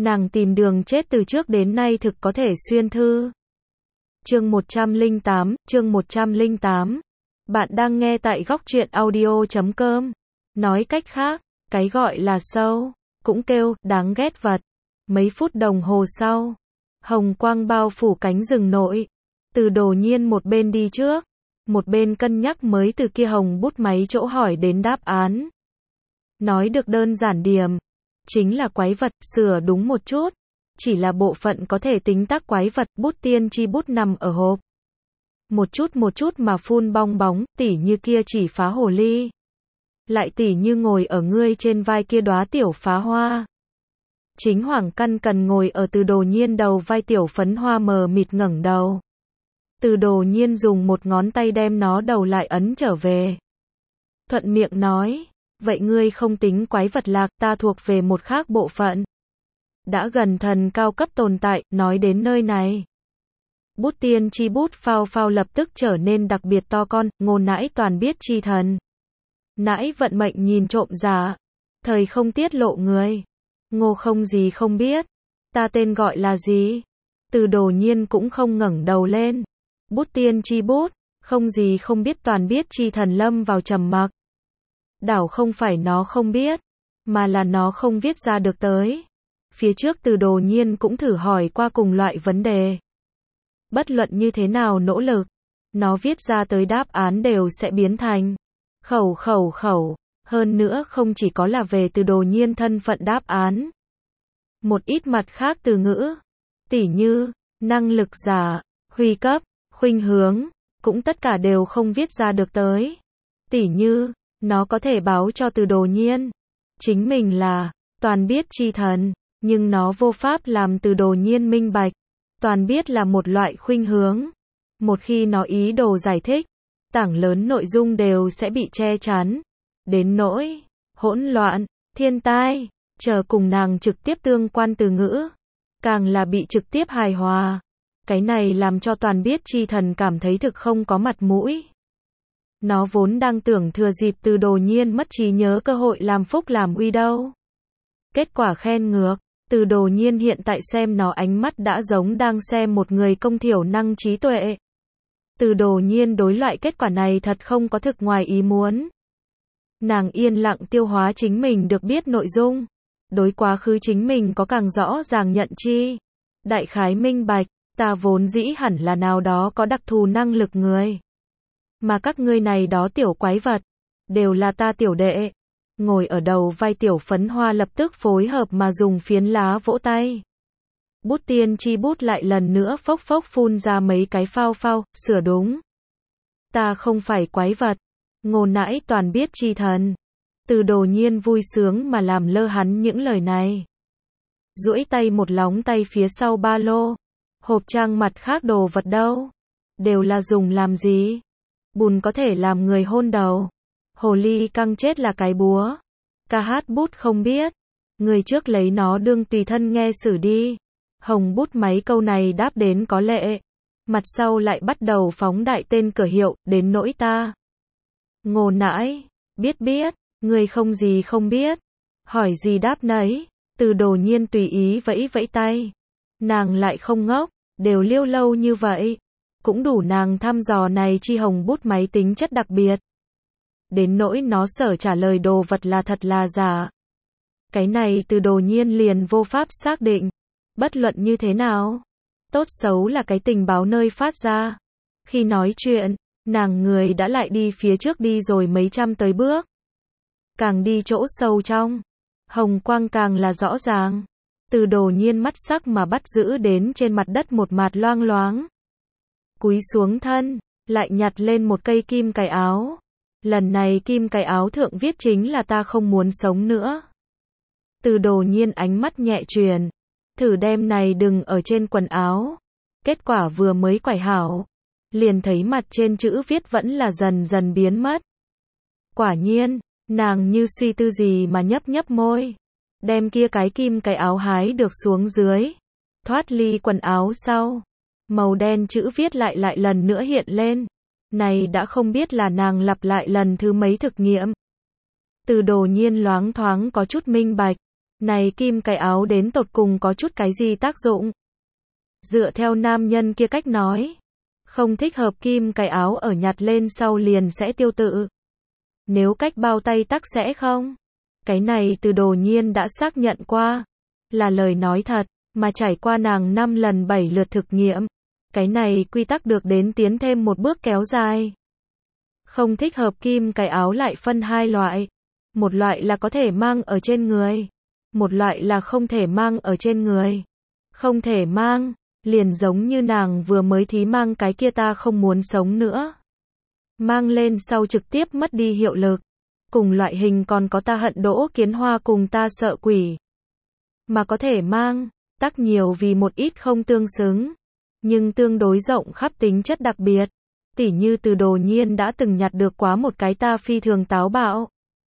Nàng tìm đường chết từ trước đến nay thực có thể xuyên thư. Chương 108. Bạn đang nghe tại góc truyện audio.com. Nói cách khác, cái gọi là sâu, cũng kêu, đáng ghét vật. Mấy phút đồng hồ sau, hồng quang bao phủ cánh rừng nội. Từ Đồ Nhiên một bên đi trước, một bên cân nhắc mới từ kia hồng bút máy chỗ hỏi đến đáp án. Nói được đơn giản điểm, chính là quái vật, sửa đúng một chút. Chỉ là bộ phận có thể tính tác quái vật, bút tiên tri bút nằm ở hộp. Một chút mà phun bong bóng, tỉ như kia chỉ phá hồ ly. Lại tỉ như ngồi ở ngươi trên vai kia đóa tiểu phá hoa. Chính Hoàng Căn cần ngồi ở Từ Đồ Nhiên đầu vai tiểu phấn hoa mờ mịt ngẩng đầu. Từ Đồ Nhiên dùng một ngón tay đem nó đầu lại ấn trở về. Thuận miệng nói, vậy ngươi không tính quái vật lạc, ta thuộc về một khác bộ phận. Đã gần thần cao cấp tồn tại, nói đến nơi này. Bút tiên tri bút phao phao lập tức trở nên đặc biệt to con, Ngô nãi toàn biết chi thần. Nãi vận mệnh nhìn trộm giả, thời không tiết lộ người. Ngô không gì không biết, ta tên gọi là gì? Từ Đồ Nhiên cũng không ngẩng đầu lên. Bút tiên tri bút, không gì không biết toàn biết chi thần lâm vào trầm mặc. Đảo không phải nó không biết, mà là nó không viết ra được tới. Phía trước Từ Đồ Nhiên cũng thử hỏi qua cùng loại vấn đề. Bất luận như thế nào nỗ lực, nó viết ra tới đáp án đều sẽ biến thành khẩu. Hơn nữa không chỉ có là về Từ Đồ Nhiên thân phận đáp án. Một ít mặt khác từ ngữ, tỉ như, năng lực giả, huy cấp, khuynh hướng, cũng tất cả đều không viết ra được tới. Tỉ như, nó có thể báo cho Từ Đồ Nhiên, chính mình là, toàn biết chi thần, nhưng nó vô pháp làm Từ Đồ Nhiên minh bạch. Toàn biết là một loại khuynh hướng. Một khi nó ý đồ giải thích, tảng lớn nội dung đều sẽ bị che chắn. Đến nỗi, hỗn loạn, thiên tai, chờ cùng nàng trực tiếp tương quan từ ngữ. Càng là bị trực tiếp hài hòa. Cái này làm cho toàn biết chi thần cảm thấy thực không có mặt mũi. Nó vốn đang tưởng thừa dịp Từ Đồ Nhiên mất trí nhớ cơ hội làm phúc làm uy đâu. Kết quả khen ngược. Từ Đồ Nhiên hiện tại xem nó ánh mắt đã giống đang xem một người công thiểu năng trí tuệ. Từ Đồ Nhiên đối loại kết quả này thật không có thực ngoài ý muốn. Nàng yên lặng tiêu hóa chính mình được biết nội dung. Đối quá khứ chính mình có càng rõ ràng nhận chi. Đại khái minh bạch, ta vốn dĩ hẳn là nào đó có đặc thù năng lực người. Mà các ngươi này đó tiểu quái vật, đều là ta tiểu đệ. Ngồi ở đầu vai tiểu phấn hoa lập tức phối hợp mà dùng phiến lá vỗ tay. Bút tiên tri bút lại lần nữa phốc phun ra mấy cái phao, sửa đúng. Ta không phải quái vật. Ngô nãi toàn biết chi thần. Từ Đồ Nhiên vui sướng mà làm lơ hắn những lời này. Duỗi tay một lóng tay phía sau ba lô. Hộp trang mặt khác đồ vật đâu? Đều là dùng làm gì? Bùn có thể làm người hôn đầu. Hồ ly căng chết là cái búa. Ca hát bút không biết. Người trước lấy nó đương tùy thân nghe xử đi. Hồng bút máy câu này đáp đến có lệ. Mặt sau lại bắt đầu phóng đại tên cửa hiệu, đến nỗi ta. Ngô nãi, biết, người không gì không biết. Hỏi gì đáp nấy. Từ Đồ Nhiên tùy ý vẫy tay. Nàng lại không ngốc, đều liêu lâu như vậy. Cũng đủ nàng thăm dò này chi hồng bút máy tính chất đặc biệt. Đến nỗi nó sở trả lời đồ vật là thật là giả. Cái này Từ Đồ Nhiên liền vô pháp xác định. Bất luận như thế nào, tốt xấu là cái tình báo nơi phát ra. Khi nói chuyện, nàng người đã lại đi phía trước đi rồi mấy trăm tới bước. Càng đi chỗ sâu trong, hồng quang càng là rõ ràng. Từ Đồ Nhiên mắt sắc mà bắt giữ đến trên mặt đất một mạt loang loáng. Cúi xuống thân, lại nhặt lên một cây kim cài áo. Lần này kim cài áo thượng viết chính là ta không muốn sống nữa. Từ Đồ Nhiên ánh mắt nhẹ truyền, thử đem này đừng ở trên quần áo. Kết quả vừa mới quải hảo, liền thấy mặt trên chữ viết vẫn là dần dần biến mất. Quả nhiên, nàng như suy tư gì mà nhấp môi, đem kia cái kim cài áo hái được xuống dưới, thoát ly quần áo sau, màu đen chữ viết lại lần nữa hiện lên. Này đã không biết là nàng lặp lại lần thứ mấy thực nghiệm. Từ Đồ Nhiên loáng thoáng có chút minh bạch, Này kim cái áo đến tột cùng có chút cái gì tác dụng? Dựa theo nam nhân kia cách nói, không thích hợp kim cái áo ở nhặt lên sau liền sẽ tiêu tự. Nếu cách bao tay tắc sẽ không? Cái này Từ Đồ Nhiên đã xác nhận qua, là lời nói thật, mà trải qua nàng 5 lần 7 lượt thực nghiệm. Cái này quy tắc được đến tiến thêm một bước kéo dài. Không thích hợp kim cái áo lại phân hai loại. Một loại là có thể mang ở trên người. Một loại là không thể mang ở trên người. Không thể mang, liền giống như nàng vừa mới thí mang cái kia ta không muốn sống nữa. Mang lên sau trực tiếp mất đi hiệu lực. Cùng loại hình còn có ta hận Đỗ Kiến Hoa cùng ta sợ quỷ. Mà có thể mang, tắc nhiều vì một ít không tương xứng. Nhưng tương đối rộng khắp tính chất đặc biệt. Tỉ như Từ Đồ Nhiên đã từng nhặt được quá một cái ta phi thường táo bạo.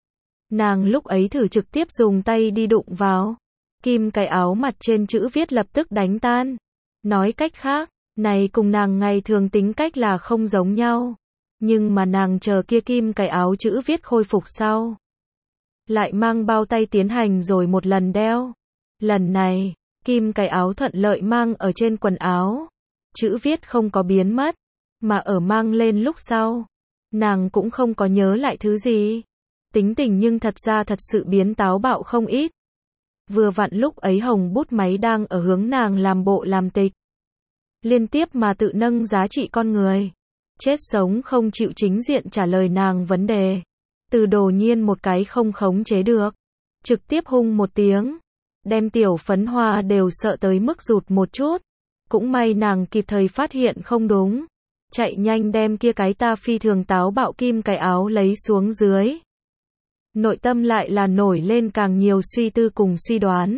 Nàng lúc ấy thử trực tiếp dùng tay đi đụng vào. Kim cái áo mặt trên chữ viết lập tức đánh tan. Nói cách khác, này cùng nàng ngày thường tính cách là không giống nhau. Nhưng mà nàng chờ kia kim cái áo chữ viết khôi phục sau. Lại mang bao tay tiến hành rồi một lần đeo. Lần này, kim cái áo thuận lợi mang ở trên quần áo. Chữ viết không có biến mất. Mà ở mang lên lúc sau, nàng cũng không có nhớ lại thứ gì. Tính tình nhưng thật ra thật sự biến táo bạo không ít. Vừa vặn lúc ấy hồng bút máy đang ở hướng nàng làm bộ làm tịch. Liên tiếp mà tự nâng giá trị con người. Chết sống không chịu chính diện trả lời nàng vấn đề. Từ Đồ Nhiên một cái không khống chế được. Trực tiếp hung một tiếng. Đem tiểu phấn hoa đều sợ tới mức rụt một chút. Cũng may nàng kịp thời phát hiện không đúng. Chạy nhanh đem kia cái ta phi thường táo bạo kim cái áo lấy xuống dưới. Nội tâm lại là nổi lên càng nhiều suy tư cùng suy đoán.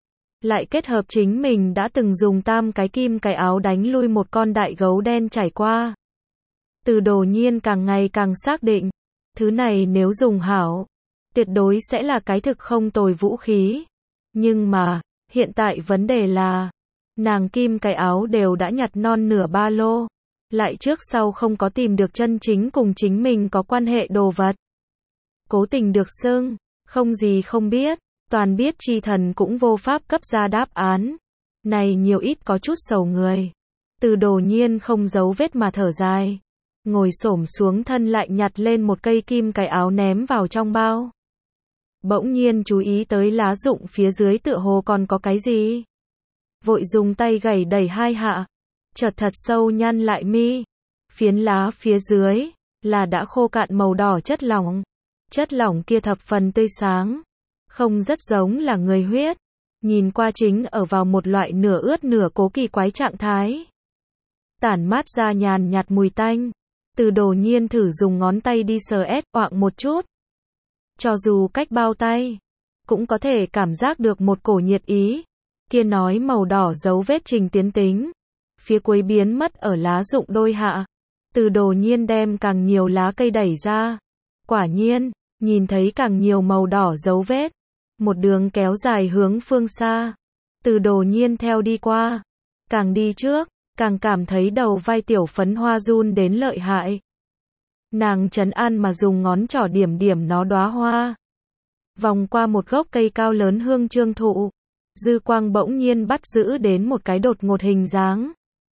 Lại kết hợp chính mình đã từng dùng tam cái kim cái áo đánh lui một con đại gấu đen trải qua. Từ Đồ Nhiên càng ngày càng xác định, thứ này nếu dùng hảo, tuyệt đối sẽ là cái thực không tồi vũ khí. Nhưng mà, hiện tại vấn đề là, nàng kim cái áo đều đã nhặt non nửa ba lô, lại trước sau không có tìm được chân chính cùng chính mình có quan hệ đồ vật. Cố tình được xưng, không gì không biết, toàn biết chi thần cũng vô pháp cấp ra đáp án. Này nhiều ít có chút sầu người. Từ Đồ Nhiên không giấu vết mà thở dài. Ngồi xổm xuống thân lại nhặt lên một cây kim cái áo ném vào trong bao. Bỗng nhiên chú ý tới lá rụng phía dưới tựa hồ còn có cái gì. Vội dùng tay gảy đẩy hai hạ. Chợt thật sâu nhăn lại mi. Phiến lá phía dưới là đã khô cạn màu đỏ chất lỏng. Chất lỏng kia thập phần tươi sáng. Không rất giống là người huyết. Nhìn qua chính ở vào một loại nửa ướt nửa cố kỳ quái trạng thái. Tản mát ra nhàn nhạt mùi tanh. Từ Đồ Nhiên thử dùng ngón tay đi sờ oạng một chút. Cho dù cách bao tay, cũng có thể cảm giác được một cổ nhiệt ý. Kia nói màu đỏ dấu vết trình tiến tính. Phía cuối biến mất ở lá rụng đôi hạ. Từ Đồ Nhiên đem càng nhiều lá cây đẩy ra. Quả nhiên, nhìn thấy càng nhiều màu đỏ dấu vết. Một đường kéo dài hướng phương xa. Từ Đồ Nhiên theo đi qua. Càng đi trước, càng cảm thấy đầu vai tiểu phấn hoa run đến lợi hại. Nàng trấn an mà dùng ngón trỏ điểm điểm nó đóa hoa. Vòng qua một gốc cây cao lớn hương trương thụ. Dư quang bỗng nhiên bắt giữ đến một cái đột ngột hình dáng.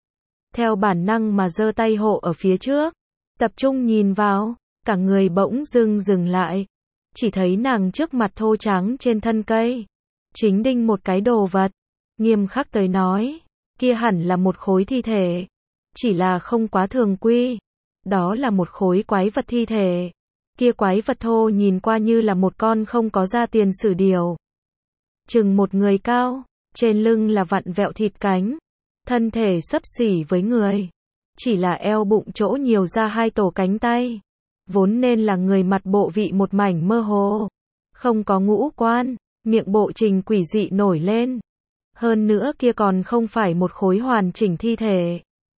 Theo bản năng mà giơ tay hộ ở phía trước. Tập trung nhìn vào, cả người bỗng dừng lại. Chỉ thấy nàng trước mặt thô trắng trên thân cây. Chính đinh một cái đồ vật. Nghiêm khắc tới nói, kia hẳn là một khối thi thể. Chỉ là không quá thường quy. Đó là một khối quái vật thi thể. Kia quái vật thô nhìn qua như là một con không có da tiền sử điểu. Chừng một người cao, trên lưng là vặn vẹo thịt cánh. Thân thể xấp xỉ với người. Chỉ là eo bụng chỗ nhiều ra hai tổ cánh tay. Vốn nên là người mặt bộ vị một mảnh mơ hồ. Không có ngũ quan, miệng bộ trình quỷ dị nổi lên. Hơn nữa kia còn không phải một khối hoàn chỉnh thi thể.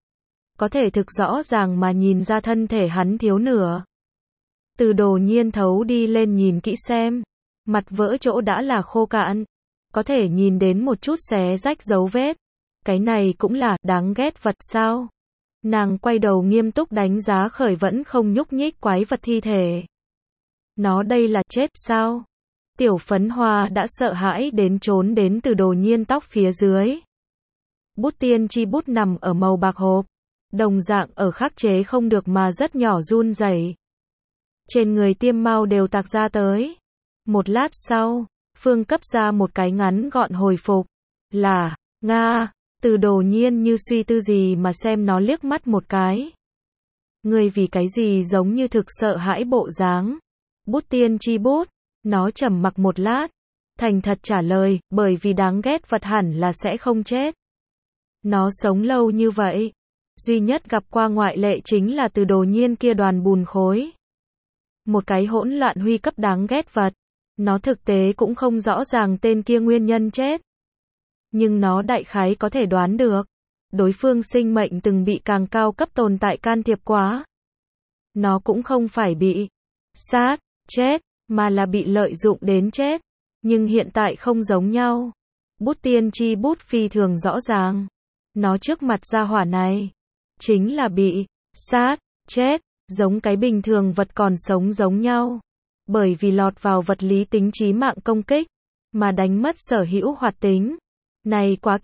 Có thể thực rõ ràng mà nhìn ra thân thể hắn thiếu nửa. Từ Đồ Nhiên thấu đi lên nhìn kỹ xem. Mặt vỡ chỗ đã là khô cạn. Có thể nhìn đến một chút xé rách dấu vết. Cái này cũng là đáng ghét vật sao. Nàng quay đầu nghiêm túc đánh giá khởi vẫn không nhúc nhích quái vật thi thể. Nó đây là chết sao? Tiểu phấn hoa đã sợ hãi đến trốn đến Từ Đồ Nhiên tóc phía dưới. Bút tiên tri bút nằm ở màu bạc hộp, đồng dạng ở khắc chế không được mà rất nhỏ run rẩy. Trên người Tiêm Mau đều tạc ra tới. Một lát sau, Phương cấp ra một cái ngắn gọn hồi phục. Là, Nga, Từ Đồ Nhiên như suy tư gì mà xem nó liếc mắt một cái. Ngươi vì cái gì giống như thực sợ hãi bộ dáng. Bút tiên tri bút, nó trầm mặc một lát, thành thật trả lời, bởi vì đáng ghét vật hẳn là sẽ không chết. Nó sống lâu như vậy, duy nhất gặp qua ngoại lệ chính là Từ Đồ Nhiên kia đoàn bùn khối. Một cái hỗn loạn huy cấp đáng ghét vật, nó thực tế cũng không rõ ràng tên kia nguyên nhân chết. Nhưng nó đại khái có thể đoán được, đối phương sinh mệnh từng bị càng cao cấp tồn tại can thiệp quá. Nó cũng không phải bị sát, chết, mà là bị lợi dụng đến chết. Nhưng hiện tại không giống nhau. Bút tiên tri bút phi thường rõ ràng. Nó trước mặt gia hỏa này, chính là bị sát, chết, giống cái bình thường vật còn sống giống nhau. Bởi vì lọt vào vật lý tính chí mạng công kích, mà đánh mất sở hữu hoạt tính. Này quá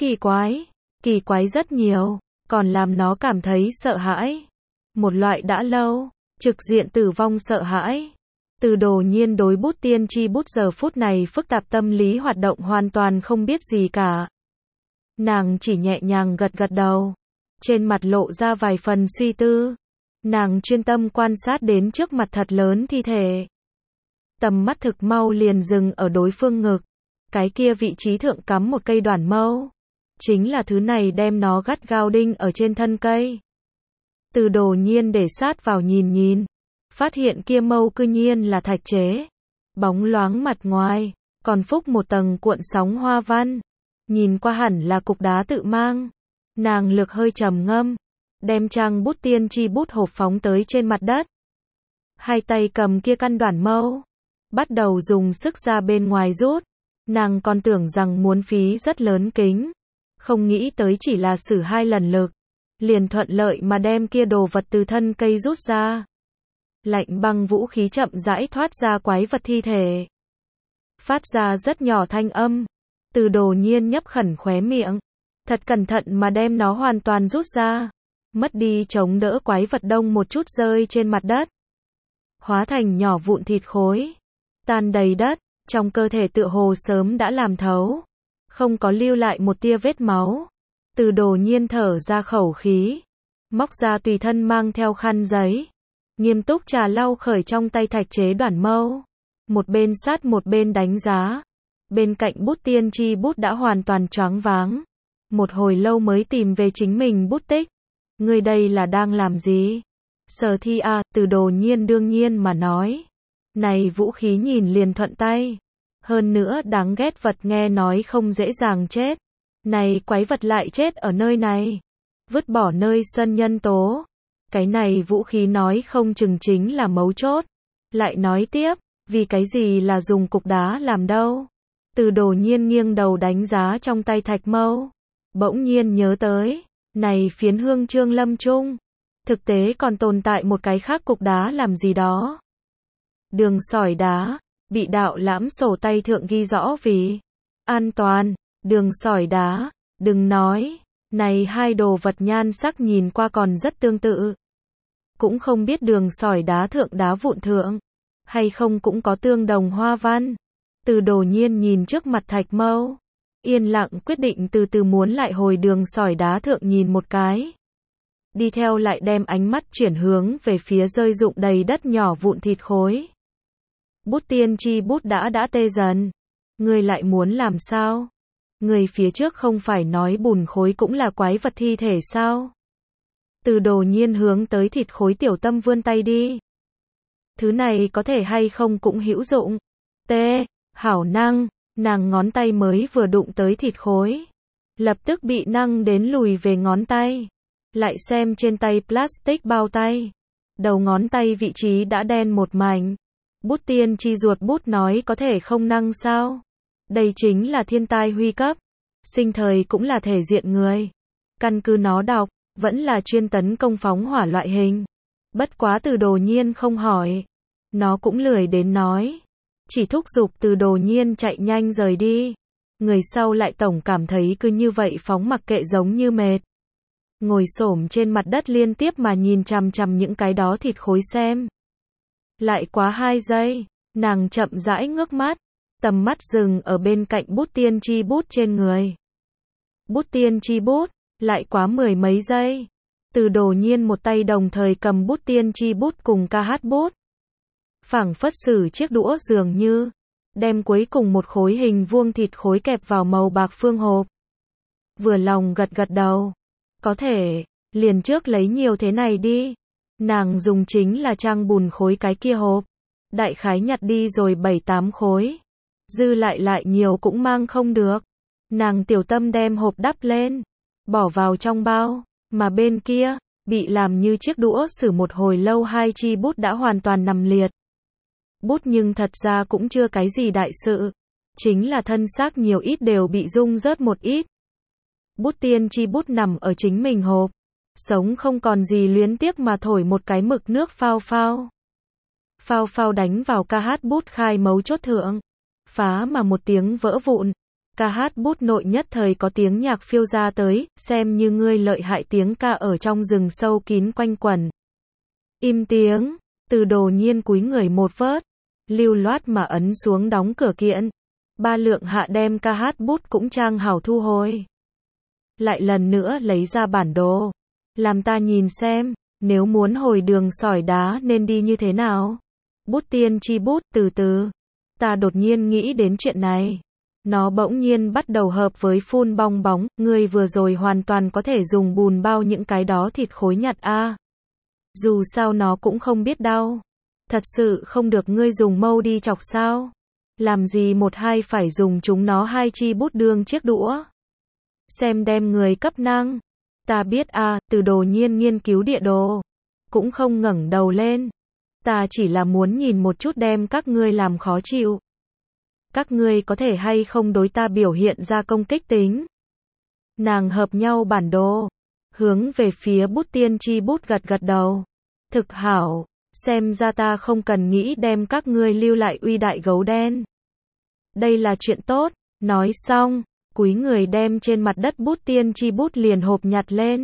kỳ quái rất nhiều, còn làm nó cảm thấy sợ hãi. Một loại đã lâu, trực diện tử vong sợ hãi. Từ Đồ Nhiên đối bút tiên tri bút giờ phút này phức tạp tâm lý hoạt động hoàn toàn không biết gì cả. Nàng chỉ nhẹ nhàng gật gật đầu, trên mặt lộ ra vài phần suy tư. Nàng chuyên tâm quan sát đến trước mặt thật lớn thi thể. Tầm mắt thực mau liền dừng ở đối phương ngực. Cái kia vị trí thượng cắm một cây đoản mâu. Chính là thứ này đem nó gắt gao đinh ở trên thân cây. Từ Đồ Nhiên để sát vào nhìn, phát hiện kia mâu cư nhiên là thạch chế. Bóng loáng mặt ngoài, còn phúc một tầng cuộn sóng hoa văn. Nhìn qua hẳn là cục đá tự mang. Nàng lược hơi trầm ngâm, đem trang bút tiên tri bút hộp phóng tới trên mặt đất. Hai tay cầm kia căn đoản mâu, bắt đầu dùng sức ra bên ngoài rút. Nàng còn tưởng rằng muốn phí rất lớn kính, không nghĩ tới chỉ là sử 2 lần lực, liền thuận lợi mà đem kia đồ vật từ thân cây rút ra. Lạnh băng vũ khí chậm rãi thoát ra quái vật thi thể, phát ra rất nhỏ thanh âm. Từ Đồ Nhiên nhấp khẩn khóe miệng, thật cẩn thận mà đem nó hoàn toàn rút ra, mất đi chống đỡ quái vật đông một chút rơi trên mặt đất, hóa thành nhỏ vụn thịt khối, tan đầy đất. Trong cơ thể tựa hồ sớm đã làm thấu, không có lưu lại một tia vết máu. Từ Đồ Nhiên thở ra khẩu khí, móc ra tùy thân mang theo khăn giấy, nghiêm túc trà lau khởi trong tay thạch chế đoản mâu, một bên sát một bên đánh giá. Bên cạnh bút tiên tri bút đã hoàn toàn choáng váng, một hồi lâu mới tìm về chính mình bút tích. Ngươi đây là đang làm gì? Sở thi à, Từ Đồ Nhiên đương nhiên mà nói. Này vũ khí nhìn liền thuận tay. Hơn nữa đáng ghét vật nghe nói không dễ dàng chết. Này quái vật lại chết ở nơi này. Vứt bỏ nơi sân nhân tố. Cái này vũ khí nói không chừng chính là mấu chốt. Lại nói tiếp, vì cái gì là dùng cục đá làm đâu? Từ Đồ Nhiên nghiêng đầu đánh giá trong tay thạch mâu. Bỗng nhiên nhớ tới, này phiến hương trương lâm trung. Thực tế còn tồn tại một cái khác cục đá làm gì đó. Đường sỏi đá, bị đạo lãm sổ tay thượng ghi rõ vì an toàn. Đường sỏi đá, đừng nói, này hai đồ vật nhan sắc nhìn qua còn rất tương tự. Cũng không biết đường sỏi đá thượng đá vụn thượng, hay không cũng có tương đồng hoa văn. Từ Đồ Nhiên nhìn trước mặt thạch mâu, yên lặng quyết định từ từ muốn lại hồi đường sỏi đá thượng nhìn một cái. Đi theo lại đem ánh mắt chuyển hướng về phía rơi rụng đầy đất nhỏ vụn thịt khối. Bút tiên tri bút đã tê dần. Ngươi lại muốn làm sao? Người phía trước không phải nói bùn khối cũng là quái vật thi thể sao? Từ Đồ Nhiên hướng tới thịt khối tiểu tâm vươn tay đi. Thứ này có thể hay không cũng hữu dụng. Hảo năng, nàng ngón tay mới vừa đụng tới thịt khối, lập tức bị năng đến lùi về ngón tay. Lại xem trên tay plastic bao tay, đầu ngón tay vị trí đã đen một mảnh. Bút tiên tri ruột bút nói có thể không năng sao? Đây chính là thiên tai huy cấp, sinh thời cũng là thể diện người. Căn cứ nó đọc, vẫn là chuyên tấn công phóng hỏa loại hình. Bất quá Từ Đồ Nhiên không hỏi, nó cũng lười đến nói. chỉ thúc giục Từ Đồ Nhiên chạy nhanh rời đi. Người sau lại tổng cảm thấy cứ như vậy phóng mặc kệ giống như mệt. Ngồi xổm trên mặt đất liên tiếp mà nhìn chằm chằm những cái đó thịt khối xem. Lại quá 2 giây, nàng chậm rãi ngước mắt, tầm mắt dừng ở bên cạnh bút tiên tri bút trên người. Bút tiên tri bút, lại quá 10 mấy giây. Từ Đồ Nhiên một tay đồng thời cầm bút tiên tri bút cùng ca hát bút. Phảng phất sử chiếc đũa dường như, đem cuối cùng một khối hình vuông thịt khối kẹp vào màu bạc phương hộp. Vừa lòng gật gật đầu. Có thể, liền trước lấy nhiều thế này đi. Nàng dùng chính là trang bùn khối cái kia hộp. Đại khái nhặt đi rồi 7-8 khối. Dư lại nhiều cũng mang không được. Nàng tiểu tâm đem hộp đắp lên, bỏ vào trong bao, mà bên kia, bị làm như chiếc đũa sử một hồi lâu 2 chi bút đã hoàn toàn nằm liệt. Bút nhưng thật ra cũng chưa cái gì đại sự, chính là thân xác nhiều ít đều bị rung rớt một ít. Bút tiên tri bút nằm ở chính mình hộp, sống không còn gì luyến tiếc mà thổi một cái mực nước phao phao. Phao phao đánh vào ca hát bút khai mấu chốt thượng, phá mà một tiếng vỡ vụn. Ca hát bút nội nhất thời có tiếng nhạc phiêu ra tới, xem như ngươi lợi hại tiếng ca ở trong rừng sâu kín quanh quẩn. Im tiếng, Từ Đồ Nhiên cúi người một vớt, lưu loát mà ấn xuống đóng cửa kiện. 3 lượng hạ đem ca hát bút cũng trang hảo thu hồi. Lại lần nữa lấy ra bản đồ. Làm ta nhìn xem, nếu muốn hồi đường sỏi đá nên đi như thế nào? Bút tiên tri bút, từ từ. Ta đột nhiên nghĩ đến chuyện này. Nó bỗng nhiên bắt đầu hợp với phun bong bóng, ngươi vừa rồi hoàn toàn có thể dùng bùn bao những cái đó thịt khối nhặt a. Dù sao nó cũng không biết đau. Thật sự không được ngươi dùng mâu đi chọc sao? Làm gì một hai phải dùng chúng nó 2 chi bút đương chiếc đũa? Xem đem người cấp năng. Ta biết a, Từ Đồ Nhiên nghiên cứu địa đồ. Cũng không ngẩng đầu lên. Ta chỉ là muốn nhìn một chút đem các ngươi làm khó chịu. Các ngươi có thể hay không đối ta biểu hiện ra công kích tính. Nàng hợp nhau bản đồ, hướng về phía bút tiên tri bút gật gật đầu. Thực hảo, xem ra ta không cần nghĩ đem các ngươi lưu lại uy đại gấu đen. Đây là chuyện tốt, nói xong, cúi người đem trên mặt đất bút tiên tri bút liền hộp nhặt lên.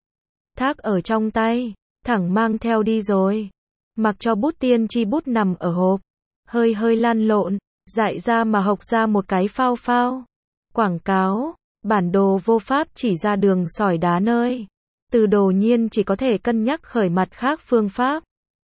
Thác ở trong tay, thẳng mang theo đi rồi. Mặc cho bút tiên tri bút nằm ở hộp, hơi lăn lộn. Dại ra mà học ra một cái phao phao. Quảng cáo, bản đồ vô pháp chỉ ra đường sỏi đá nơi. Từ Đồ Nhiên chỉ có thể cân nhắc khởi mặt khác phương pháp.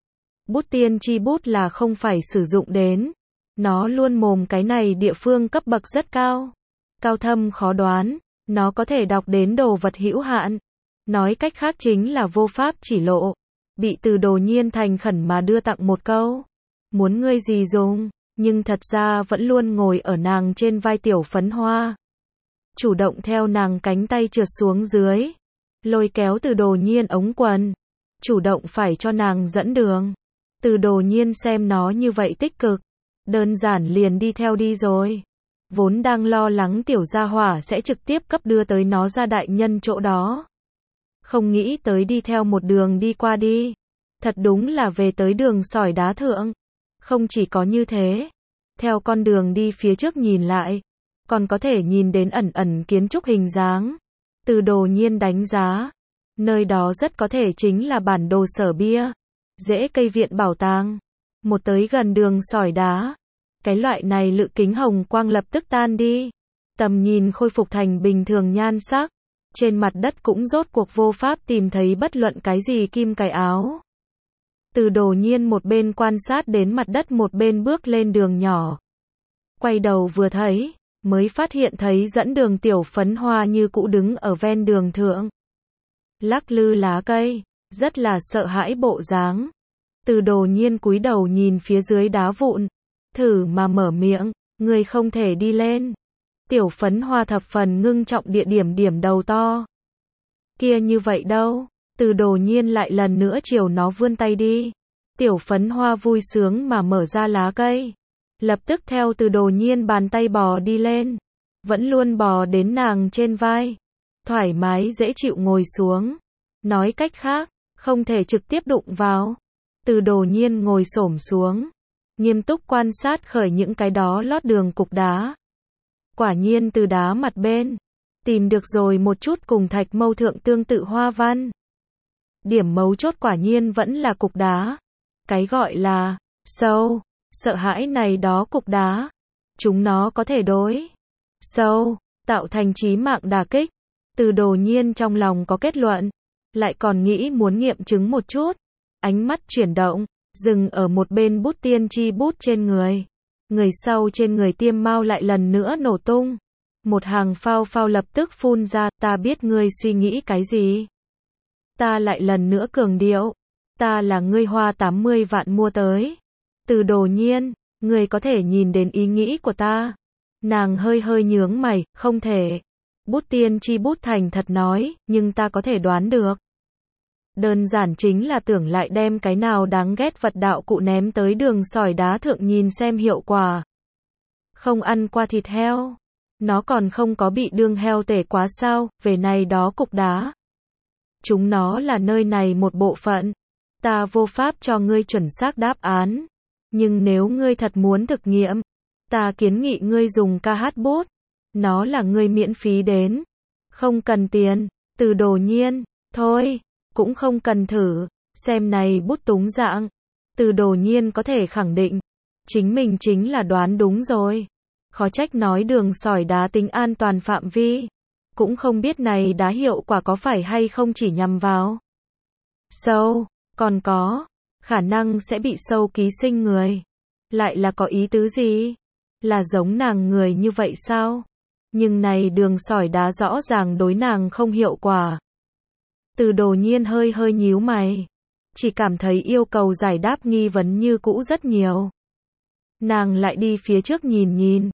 Bút tiên tri bút là không phải sử dụng đến. Nó luôn mồm cái này địa phương cấp bậc rất cao. Cao thâm khó đoán, nó có thể đọc đến đồ vật hữu hạn. Nói cách khác chính là vô pháp chỉ lộ. Bị Từ Đồ Nhiên thành khẩn mà đưa tặng một câu. Muốn ngươi gì dùng? Nhưng thật ra vẫn luôn ngồi ở nàng trên vai Tiểu Phấn Hoa. Chủ động theo nàng cánh tay trượt xuống dưới. Lôi kéo Từ Đồ Nhiên ống quần. Chủ động phải cho nàng dẫn đường. Từ Đồ Nhiên xem nó như vậy tích cực. Đơn giản liền đi theo đi rồi. Vốn đang lo lắng tiểu gia hỏa sẽ trực tiếp cấp đưa tới nó ra đại nhân chỗ đó. Không nghĩ tới đi theo một đường đi qua đi. Thật đúng là về tới đường sỏi đá thượng. Không chỉ có như thế, theo con đường đi phía trước nhìn lại, còn có thể nhìn đến ẩn ẩn kiến trúc hình dáng. Từ Đồ Nhiên đánh giá, nơi đó rất có thể chính là bản đồ Sở Bia, rễ cây viện bảo tàng. Một tới gần đường sỏi đá, cái loại này lự kính hồng quang lập tức tan đi, tầm nhìn khôi phục thành bình thường nhan sắc. Trên mặt đất cũng rốt cuộc vô pháp tìm thấy bất luận cái gì kim cài áo. Từ Đồ Nhiên một bên quan sát đến mặt đất một bên bước lên đường nhỏ. Quay đầu vừa thấy, mới phát hiện thấy dẫn đường Tiểu Phấn Hoa như cũ đứng ở ven đường thượng. Lắc lư lá cây, rất là sợ hãi bộ dáng. Từ Đồ Nhiên cúi đầu nhìn phía dưới đá vụn, thử mà mở miệng, người không thể đi lên. Tiểu Phấn Hoa thập phần ngưng trọng địa điểm đầu to. Kia như vậy đâu? Từ Đồ Nhiên lại lần nữa chiều nó vươn tay đi. Tiểu Phấn Hoa vui sướng mà mở ra lá cây. Lập tức theo Từ Đồ Nhiên bàn tay bò đi lên. Vẫn luôn bò đến nàng trên vai. Thoải mái dễ chịu ngồi xuống. Nói cách khác, không thể trực tiếp đụng vào. Từ Đồ Nhiên ngồi xổm xuống. nghiêm túc quan sát khởi những cái đó lót đường cục đá. Quả nhiên từ đá mặt bên, tìm được rồi một chút cùng thạch mâu thượng tương tự hoa văn. Điểm mấu chốt quả nhiên vẫn là cục đá. Cái gọi là sâu, sợ hãi này đó cục đá. Chúng nó có thể đối sâu, tạo thành chí mạng đả kích. Từ Đồ Nhiên trong lòng có kết luận, lại còn nghĩ muốn nghiệm chứng một chút. Ánh mắt chuyển động, dừng ở một bên bút tiên tri bút trên người. Người sau trên người Tiêm Mao lại lần nữa nổ tung. Một hàng phao phao lập tức phun ra, ta biết ngươi suy nghĩ cái gì. Ta lại lần nữa cường điệu, ta là ngươi hoa 80 vạn mua tới. Từ Đồ Nhiên, ngươi có thể nhìn đến ý nghĩ của ta. Nàng hơi hơi nhướng mày, không thể. Bút tiên tri bút thành thật nói, nhưng ta có thể đoán được. Đơn giản chính là tưởng lại đem cái nào đáng ghét vật đạo cụ ném tới đường sỏi đá thượng nhìn xem hiệu quả. Không ăn qua thịt heo. Nó còn không có bị đương heo tể quá sao, về này đó cục đá. Chúng nó là nơi này một bộ phận. Ta vô pháp cho ngươi chuẩn xác đáp án. Nhưng nếu ngươi thật muốn thực nghiệm, ta kiến nghị ngươi dùng KH bút. Nó là ngươi miễn phí đến. Không cần tiền. Từ Đồ Nhiên, thôi, cũng không cần thử. Xem này bút túng dạng. Từ Đồ Nhiên có thể khẳng định, chính mình chính là đoán đúng rồi. Khó trách nói đường sỏi đá tính an toàn phạm vi. Cũng không biết này đá hiệu quả có phải hay không chỉ nhằm vào sâu, còn có khả năng sẽ bị sâu ký sinh người. Lại là có ý tứ gì? Là giống nàng người như vậy sao? Nhưng này đường sỏi đá rõ ràng đối nàng không hiệu quả. Từ Đồ Nhiên hơi hơi nhíu mày. Chỉ cảm thấy yêu cầu giải đáp nghi vấn như cũ rất nhiều. Nàng lại đi phía trước nhìn nhìn.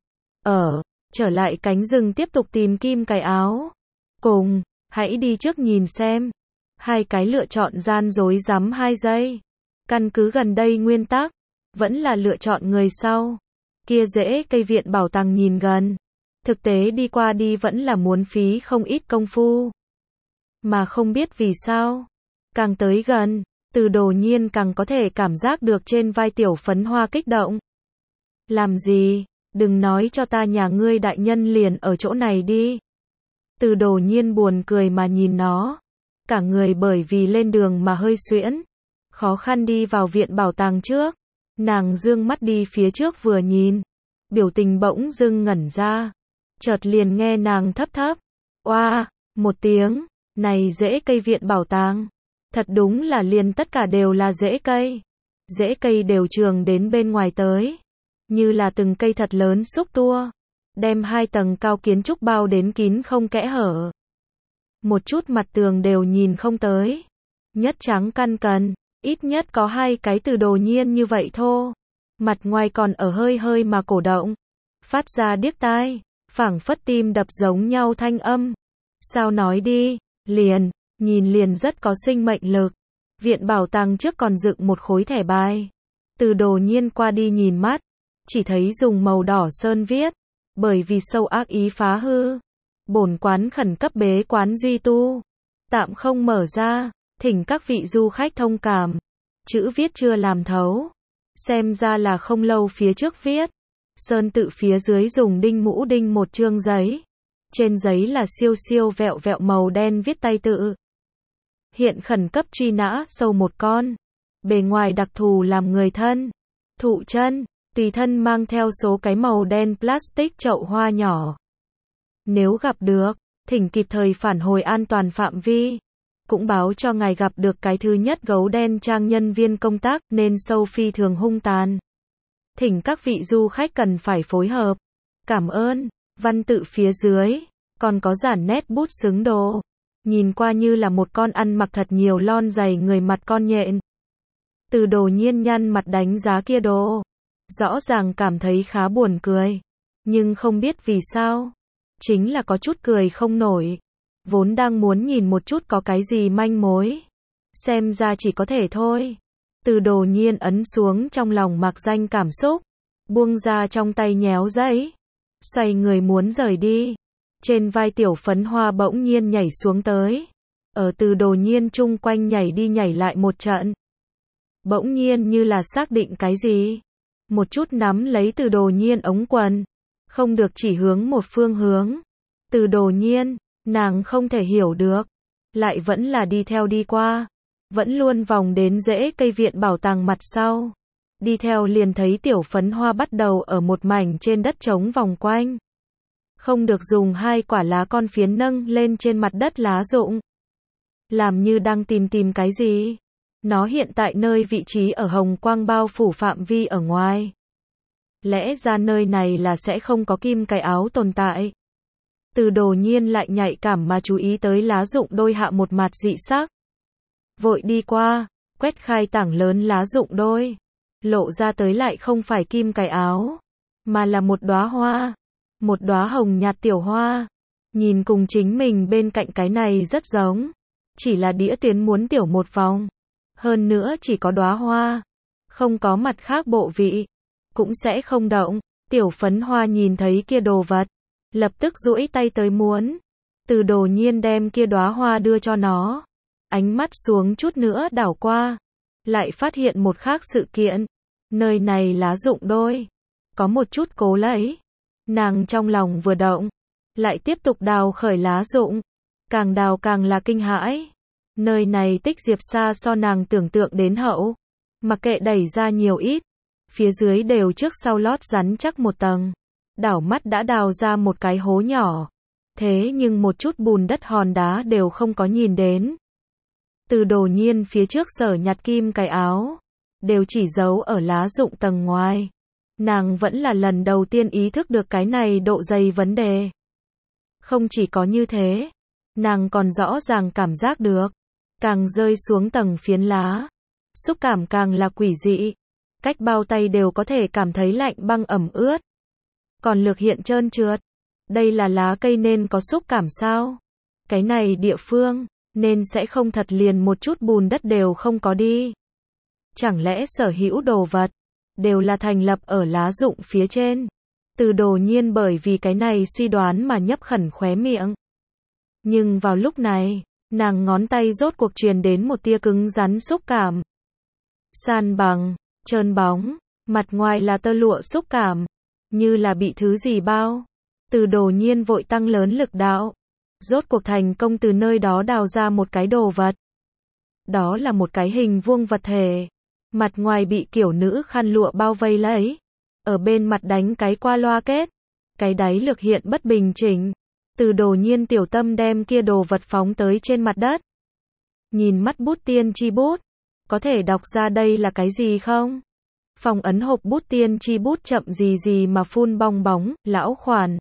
Trở lại cánh rừng tiếp tục tìm kim cài áo. Cùng, hãy đi trước nhìn xem. Hai cái lựa chọn gian dối rắm 2 giây. Căn cứ gần đây nguyên tắc, vẫn là lựa chọn người sau. Kia dễ cây viện bảo tàng nhìn gần. Thực tế đi qua đi vẫn là muốn phí không ít công phu. Mà không biết vì sao. Càng tới gần, Từ Đồ Nhiên càng có thể cảm giác được trên vai tiểu phấn hoa kích động. Làm gì? Đừng nói cho ta nhà ngươi đại nhân liền ở chỗ này đi. Từ Đồ Nhiên buồn cười mà nhìn nó. Cả người bởi vì lên đường mà hơi suyễn. Khó khăn đi vào viện bảo tàng trước. Nàng dương mắt đi phía trước vừa nhìn. Biểu tình bỗng dưng ngẩn ra. Chợt liền nghe nàng thấp thấp. Oa, một tiếng. Này rễ cây viện bảo tàng. Thật đúng là liền tất cả đều là rễ cây. Rễ cây đều trường đến bên ngoài tới. Như là từng cây thật lớn xúc tua. Đem 2 tầng cao kiến trúc bao đến kín không kẽ hở. Một chút mặt tường đều nhìn không tới. Nhất trắng căn cần, ít nhất có 2 cái Từ Đồ Nhiên như vậy thô. Mặt ngoài còn ở hơi hơi mà cổ động. Phát ra điếc tai, phảng phất tim đập giống nhau thanh âm. Sao nói đi, nhìn liền rất có sinh mệnh lực. Viện bảo tàng trước còn dựng một khối thẻ bài. Từ Đồ Nhiên qua đi nhìn mắt. Chỉ thấy dùng màu đỏ sơn viết. Bởi vì sâu ác ý phá hư. Bổn quán khẩn cấp bế quán duy tu. Tạm không mở ra. Thỉnh các vị du khách thông cảm. Chữ viết chưa làm thấu. Xem ra là không lâu phía trước viết. Sơn tự phía dưới dùng đinh mũ đinh một chương giấy. Trên giấy là siêu siêu vẹo vẹo màu đen viết tay tự. Hiện khẩn cấp truy nã sâu một con. Bề ngoài đặc thù làm người thân. Thụ chân. Tùy thân mang theo số cái màu đen plastic chậu hoa nhỏ. Nếu gặp được, thỉnh kịp thời phản hồi an toàn phạm vi. Cũng báo cho ngài gặp được cái thứ nhất gấu đen trang nhân viên công tác nên sâu phi thường hung tàn. Thỉnh các vị du khách cần phải phối hợp. Cảm ơn. Văn tự phía dưới, còn có dàn nét bút xứng đồ. Nhìn qua như là một con ăn mặc thật nhiều lon giày người mặt con nhện. Từ Đồ Nhiên nhăn mặt đánh giá kia đồ. Rõ ràng cảm thấy khá buồn cười. Nhưng không biết vì sao. Chính là có chút cười không nổi. Vốn đang muốn nhìn một chút có cái gì manh mối. Xem ra chỉ có thể thôi. Từ Đồ Nhiên ấn xuống trong lòng mạc danh cảm xúc. Buông ra trong tay nhéo giấy. Xoay người muốn rời đi. Trên vai tiểu phấn hoa bỗng nhiên nhảy xuống tới. Ở Từ Đồ Nhiên chung quanh nhảy đi nhảy lại một trận. Bỗng nhiên như là xác định cái gì. một chút nắm lấy Từ Đồ Nhiên ống quần. Không được chỉ hướng một phương hướng. Từ Đồ Nhiên, nàng không thể hiểu được. Lại vẫn là đi theo đi qua. Vẫn luôn vòng đến rễ cây viện bảo tàng mặt sau. Đi theo liền thấy Tiểu Phấn Hoa bắt đầu ở một mảnh trên đất trống vòng quanh. Không được dùng hai quả lá con phiến nâng lên trên mặt đất lá rụng. Làm như đang tìm cái gì. Nó hiện tại nơi vị trí ở hồng quang bao phủ phạm vi ở ngoài. Lẽ ra nơi này là sẽ không có kim cài áo tồn tại. Từ Đồ Nhiên lại nhạy cảm mà chú ý tới lá rụng đôi hạ một mặt dị sắc. Vội đi qua, quét khai tảng lớn lá rụng đôi. Lộ ra tới lại không phải kim cài áo, mà là một đóa hoa. Một đóa hồng nhạt tiểu hoa. Nhìn cùng chính mình bên cạnh cái này rất giống. Chỉ là đĩa tuyến muốn tiểu một vòng. Hơn nữa chỉ có đóa hoa. Không có mặt khác bộ vị. Cũng sẽ không động. Tiểu Phấn Hoa nhìn thấy kia đồ vật. Lập tức duỗi tay tới muốn. Từ Đồ Nhiên đem kia đóa hoa đưa cho nó. Ánh mắt xuống chút nữa đảo qua. Lại phát hiện một khác sự kiện. Nơi này lá rụng đôi. Có một chút cố lấy. Nàng trong lòng vừa động. Lại tiếp tục đào khởi lá rụng. Càng đào càng là kinh hãi. Nơi này tích diệp xa so nàng tưởng tượng đến hậu. Mặc kệ đẩy ra nhiều ít. Phía dưới đều trước sau lót rắn chắc một tầng. Đảo mắt đã đào ra một cái hố nhỏ. Thế nhưng một chút bùn đất hòn đá đều không có nhìn đến. Từ Đồ Nhiên phía trước sở nhặt kim cài áo. Đều chỉ giấu ở lá rụng tầng ngoài. Nàng vẫn là lần đầu tiên ý thức được cái này độ dày vấn đề. Không chỉ có như thế. Nàng còn rõ ràng cảm giác được. Càng rơi xuống tầng phiến lá. Xúc cảm càng là quỷ dị. Cách bao tay đều có thể cảm thấy lạnh băng ẩm ướt. Còn lược hiện trơn trượt. Đây là lá cây nên có xúc cảm sao? Cái này địa phương, nên sẽ không thật liền một chút bùn đất đều không có đi. Chẳng lẽ sở hữu đồ vật, đều là thành lập ở lá rụng phía trên? Từ Đồ Nhiên bởi vì cái này suy đoán mà nhấp khẩn khóe miệng. Nhưng vào lúc này, nàng ngón tay rốt cuộc truyền đến một tia cứng rắn xúc cảm. San bằng, trơn bóng, mặt ngoài là tơ lụa xúc cảm, như là bị thứ gì bao. Từ Đồ Nhiên vội tăng lớn lực đạo. Rốt cuộc thành công từ nơi đó đào ra một cái đồ vật. Đó là một cái hình vuông vật thể. Mặt ngoài bị kiểu nữ khăn lụa bao vây lấy. Ở bên mặt đánh cái qua loa kết. Cái đáy lược hiện bất bình chỉnh. Từ Đồ Nhiên tiểu tâm đem kia đồ vật phóng tới trên mặt đất. Nhìn mắt bút tiên chi bút. Có thể đọc ra đây là cái gì không? Phong ấn hộp bút tiên chi bút chậm gì mà phun bong bóng, lão khoản.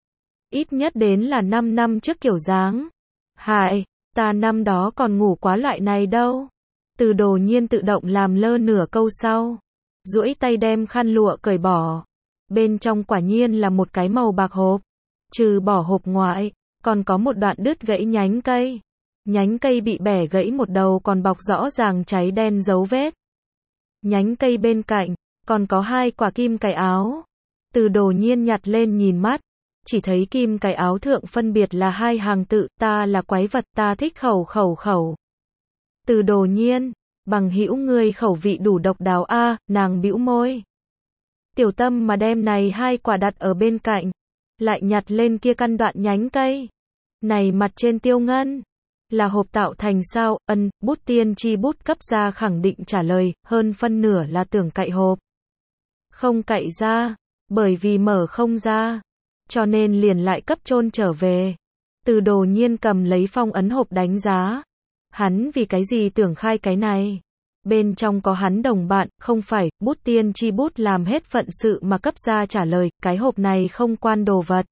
Ít nhất đến là 5 năm trước kiểu dáng. Hại, ta năm đó còn ngủ quá loại này đâu. Từ Đồ Nhiên tự động làm lơ nửa câu sau. Duỗi tay đem khăn lụa cởi bỏ. Bên trong quả nhiên là một cái màu bạc hộp. Trừ bỏ hộp ngoại, còn có một đoạn đứt gãy nhánh cây. Nhánh cây bị bẻ gãy một đầu còn bọc rõ ràng cháy đen dấu vết. Nhánh cây bên cạnh, còn có 2 quả kim cài áo. Từ Đồ Nhiên nhặt lên nhìn mắt. Chỉ thấy kim cài áo thượng phân biệt là 2 hàng tự, ta là quái vật, ta thích khẩu. Từ Đồ Nhiên, bằng hữu ngươi khẩu vị đủ độc đáo a, nàng bĩu môi. Tiểu tâm mà đem này 2 quả đặt ở bên cạnh, lại nhặt lên kia căn đoạn nhánh cây. Này mặt trên tiêu ngân, là hộp tạo thành sao? Bút tiên chi bút cấp ra khẳng định trả lời, hơn phân nửa là tưởng cậy hộp. Không cậy ra, bởi vì mở không ra. Cho nên liền lại cấp chôn trở về. Từ Đồ Nhiên cầm lấy phong ấn hộp đánh giá. Hắn vì cái gì tưởng khai cái này? Bên trong có hắn đồng bạn, không phải, bút tiên chi bút làm hết phận sự mà cấp ra trả lời, cái hộp này không quan đồ vật.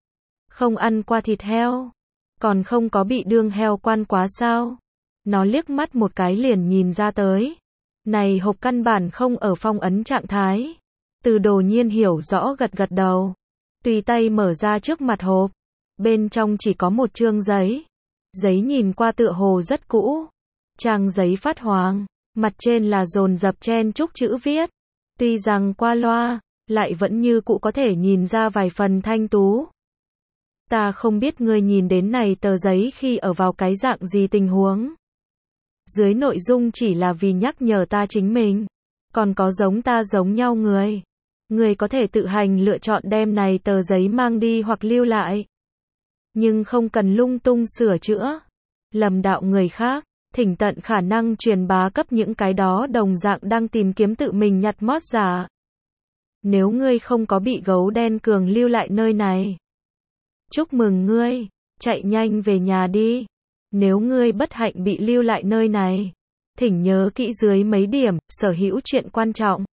Không ăn qua thịt heo. Còn không có bị đương heo quan quá sao? Nó liếc mắt một cái liền nhìn ra tới. Này hộp căn bản không ở phong ấn trạng thái. Từ Đồ Nhiên hiểu rõ gật đầu. Tùy tay mở ra trước mặt hộp. Bên trong chỉ có một chương giấy. Giấy nhìn qua tựa hồ rất cũ. Trang giấy phát hoàng. Mặt trên là dồn dập chen chúc chữ viết. Tuy rằng qua loa, lại vẫn như cũ có thể nhìn ra vài phần thanh tú. Ta không biết ngươi nhìn đến này tờ giấy khi ở vào cái dạng gì tình huống. Dưới nội dung chỉ là vì nhắc nhở ta chính mình. Còn có giống ta giống nhau người. Ngươi có thể tự hành lựa chọn đem này tờ giấy mang đi hoặc lưu lại. Nhưng không cần lung tung sửa chữa, lầm đạo người khác, thỉnh tận khả năng truyền bá cấp những cái đó đồng dạng đang tìm kiếm tự mình nhặt mót giả. Nếu ngươi không có bị gấu đen cường lưu lại nơi này, chúc mừng ngươi, chạy nhanh về nhà đi. Nếu ngươi bất hạnh bị lưu lại nơi này, thỉnh nhớ kỹ dưới mấy điểm, sở hữu chuyện quan trọng.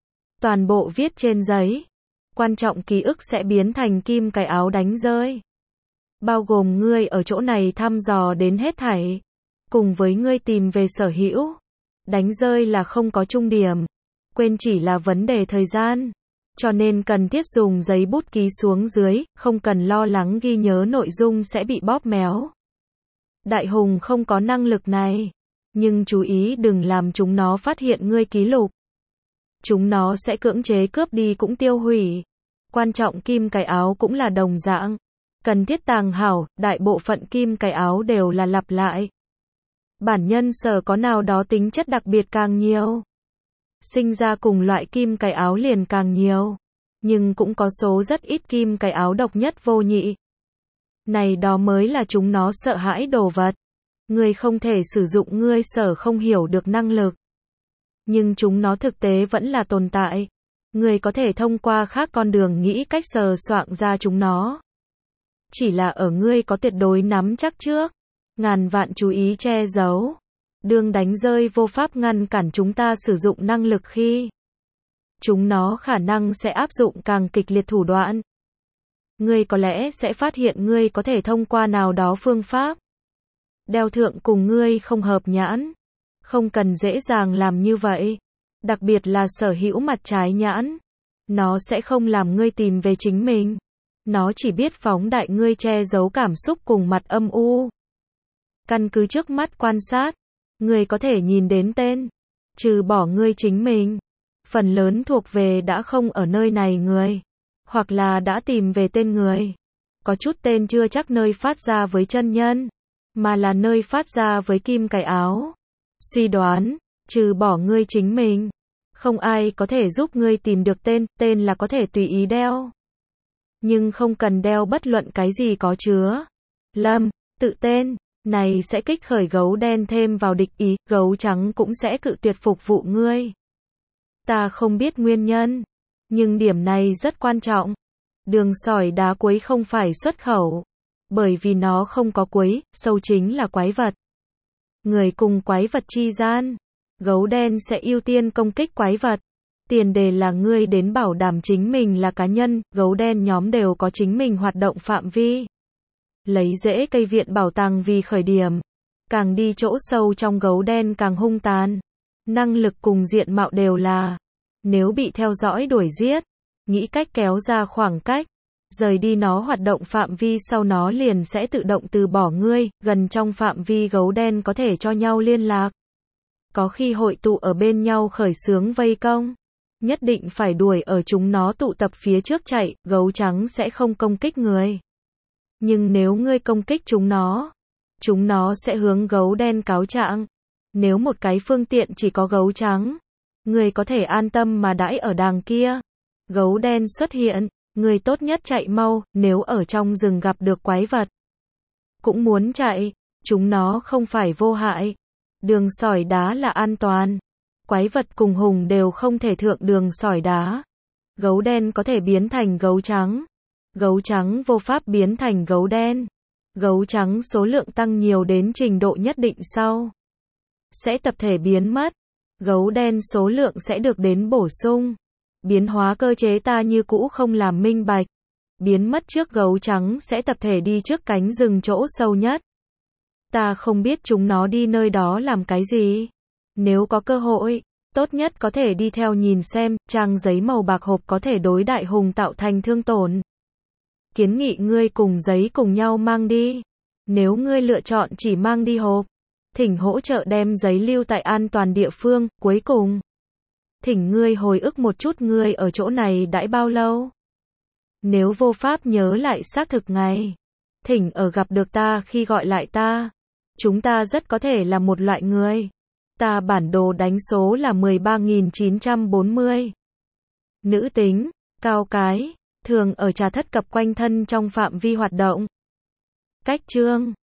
Toàn bộ viết trên giấy. Quan trọng ký ức sẽ biến thành kim cái áo đánh rơi. Bao gồm ngươi ở chỗ này thăm dò đến hết thảy. Cùng với ngươi tìm về sở hữu. Đánh rơi là không có trung điểm. Quên chỉ là vấn đề thời gian. Cho nên cần thiết dùng giấy bút ký xuống dưới, không cần lo lắng ghi nhớ nội dung sẽ bị bóp méo. Đại hùng không có năng lực này. Nhưng chú ý đừng làm chúng nó phát hiện ngươi ký lục. Chúng nó sẽ cưỡng chế cướp đi cũng tiêu hủy. Quan trọng kim cái áo cũng là đồng dạng. Cần thiết tàng hảo, đại bộ phận kim cái áo đều là lặp lại. Bản nhân sở có nào đó tính chất đặc biệt càng nhiều. Sinh ra cùng loại kim cái áo liền càng nhiều. Nhưng cũng có số rất ít kim cái áo độc nhất vô nhị. Này đó mới là chúng nó sợ hãi đồ vật. Ngươi không thể sử dụng ngươi sở không hiểu được năng lực. Nhưng chúng nó thực tế vẫn là tồn tại. Ngươi có thể thông qua khác con đường nghĩ cách sờ soạng ra chúng nó. Chỉ là ở ngươi có tuyệt đối nắm chắc trước. Ngàn vạn chú ý che giấu. Đường đánh rơi vô pháp ngăn cản chúng ta sử dụng năng lực khi chúng nó khả năng sẽ áp dụng càng kịch liệt thủ đoạn. Ngươi có lẽ sẽ phát hiện ngươi có thể thông qua nào đó phương pháp đeo thượng cùng ngươi không hợp nhãn. Không cần dễ dàng làm như vậy. Đặc biệt là sở hữu mặt trái nhãn. Nó sẽ không làm ngươi tìm về chính mình. Nó chỉ biết phóng đại ngươi che giấu cảm xúc cùng mặt âm u. Căn cứ trước mắt quan sát, ngươi có thể nhìn đến tên. Trừ bỏ ngươi chính mình. Phần lớn thuộc về đã không ở nơi này người. Hoặc là đã tìm về tên người. Có chút tên chưa chắc nơi phát ra với chân nhân. Mà là nơi phát ra với kim cái áo. Suy đoán, trừ bỏ ngươi chính mình. Không ai có thể giúp ngươi tìm được tên là có thể tùy ý đeo. Nhưng không cần đeo bất luận cái gì có chứa Lâm, tự tên, này sẽ kích khởi gấu đen thêm vào địch ý, gấu trắng cũng sẽ cự tuyệt phục vụ ngươi. Ta không biết nguyên nhân, nhưng điểm này rất quan trọng. Đường sỏi đá quấy không phải xuất khẩu, bởi vì nó không có quấy, sâu chính là quái vật. Người cùng quái vật chi gian, gấu đen sẽ ưu tiên công kích quái vật. Tiền đề là ngươi đến bảo đảm chính mình là cá nhân, gấu đen nhóm đều có chính mình hoạt động phạm vi. Lấy rễ cây viện bảo tàng vì khởi điểm. Càng đi chỗ sâu trong gấu đen càng hung tàn. Năng lực cùng diện mạo đều là. Nếu bị theo dõi đuổi giết, nghĩ cách kéo ra khoảng cách, rời đi nó hoạt động phạm vi sau nó liền sẽ tự động từ bỏ ngươi, gần trong phạm vi gấu đen có thể cho nhau liên lạc. Có khi hội tụ ở bên nhau khởi xướng vây công. Nhất định phải đuổi ở chúng nó tụ tập phía trước chạy, gấu trắng sẽ không công kích người. Nhưng nếu ngươi công kích chúng nó sẽ hướng gấu đen cáo trạng. Nếu một cái phương tiện chỉ có gấu trắng, ngươi có thể an tâm mà đãi ở đàng kia. Gấu đen xuất hiện, ngươi tốt nhất chạy mau, nếu ở trong rừng gặp được quái vật. Cũng muốn chạy, chúng nó không phải vô hại. Đường sỏi đá là an toàn. Quái vật cùng hùng đều không thể thượng đường sỏi đá. Gấu đen có thể biến thành gấu trắng. Gấu trắng vô pháp biến thành gấu đen. Gấu trắng số lượng tăng nhiều đến trình độ nhất định sau sẽ tập thể biến mất. Gấu đen số lượng sẽ được đến bổ sung. Biến hóa cơ chế ta như cũ không làm minh bạch. Biến mất trước gấu trắng sẽ tập thể đi trước cánh rừng chỗ sâu nhất. Ta không biết chúng nó đi nơi đó làm cái gì. Nếu có cơ hội, tốt nhất có thể đi theo nhìn xem, trang giấy màu bạc hộp có thể đối đại hùng tạo thành thương tổn. Kiến nghị ngươi cùng giấy cùng nhau mang đi. Nếu ngươi lựa chọn chỉ mang đi hộp, thỉnh hỗ trợ đem giấy lưu tại an toàn địa phương. Cuối cùng, thỉnh ngươi hồi ức một chút ngươi ở chỗ này đãi bao lâu. Nếu vô pháp nhớ lại xác thực ngày, thỉnh ở gặp được ta khi gọi lại ta. Chúng ta rất có thể là một loại người. Ta bản đồ đánh số là 13.940. Nữ tính, cao cái, thường ở trà thất cập quanh thân trong phạm vi hoạt động. Cách chương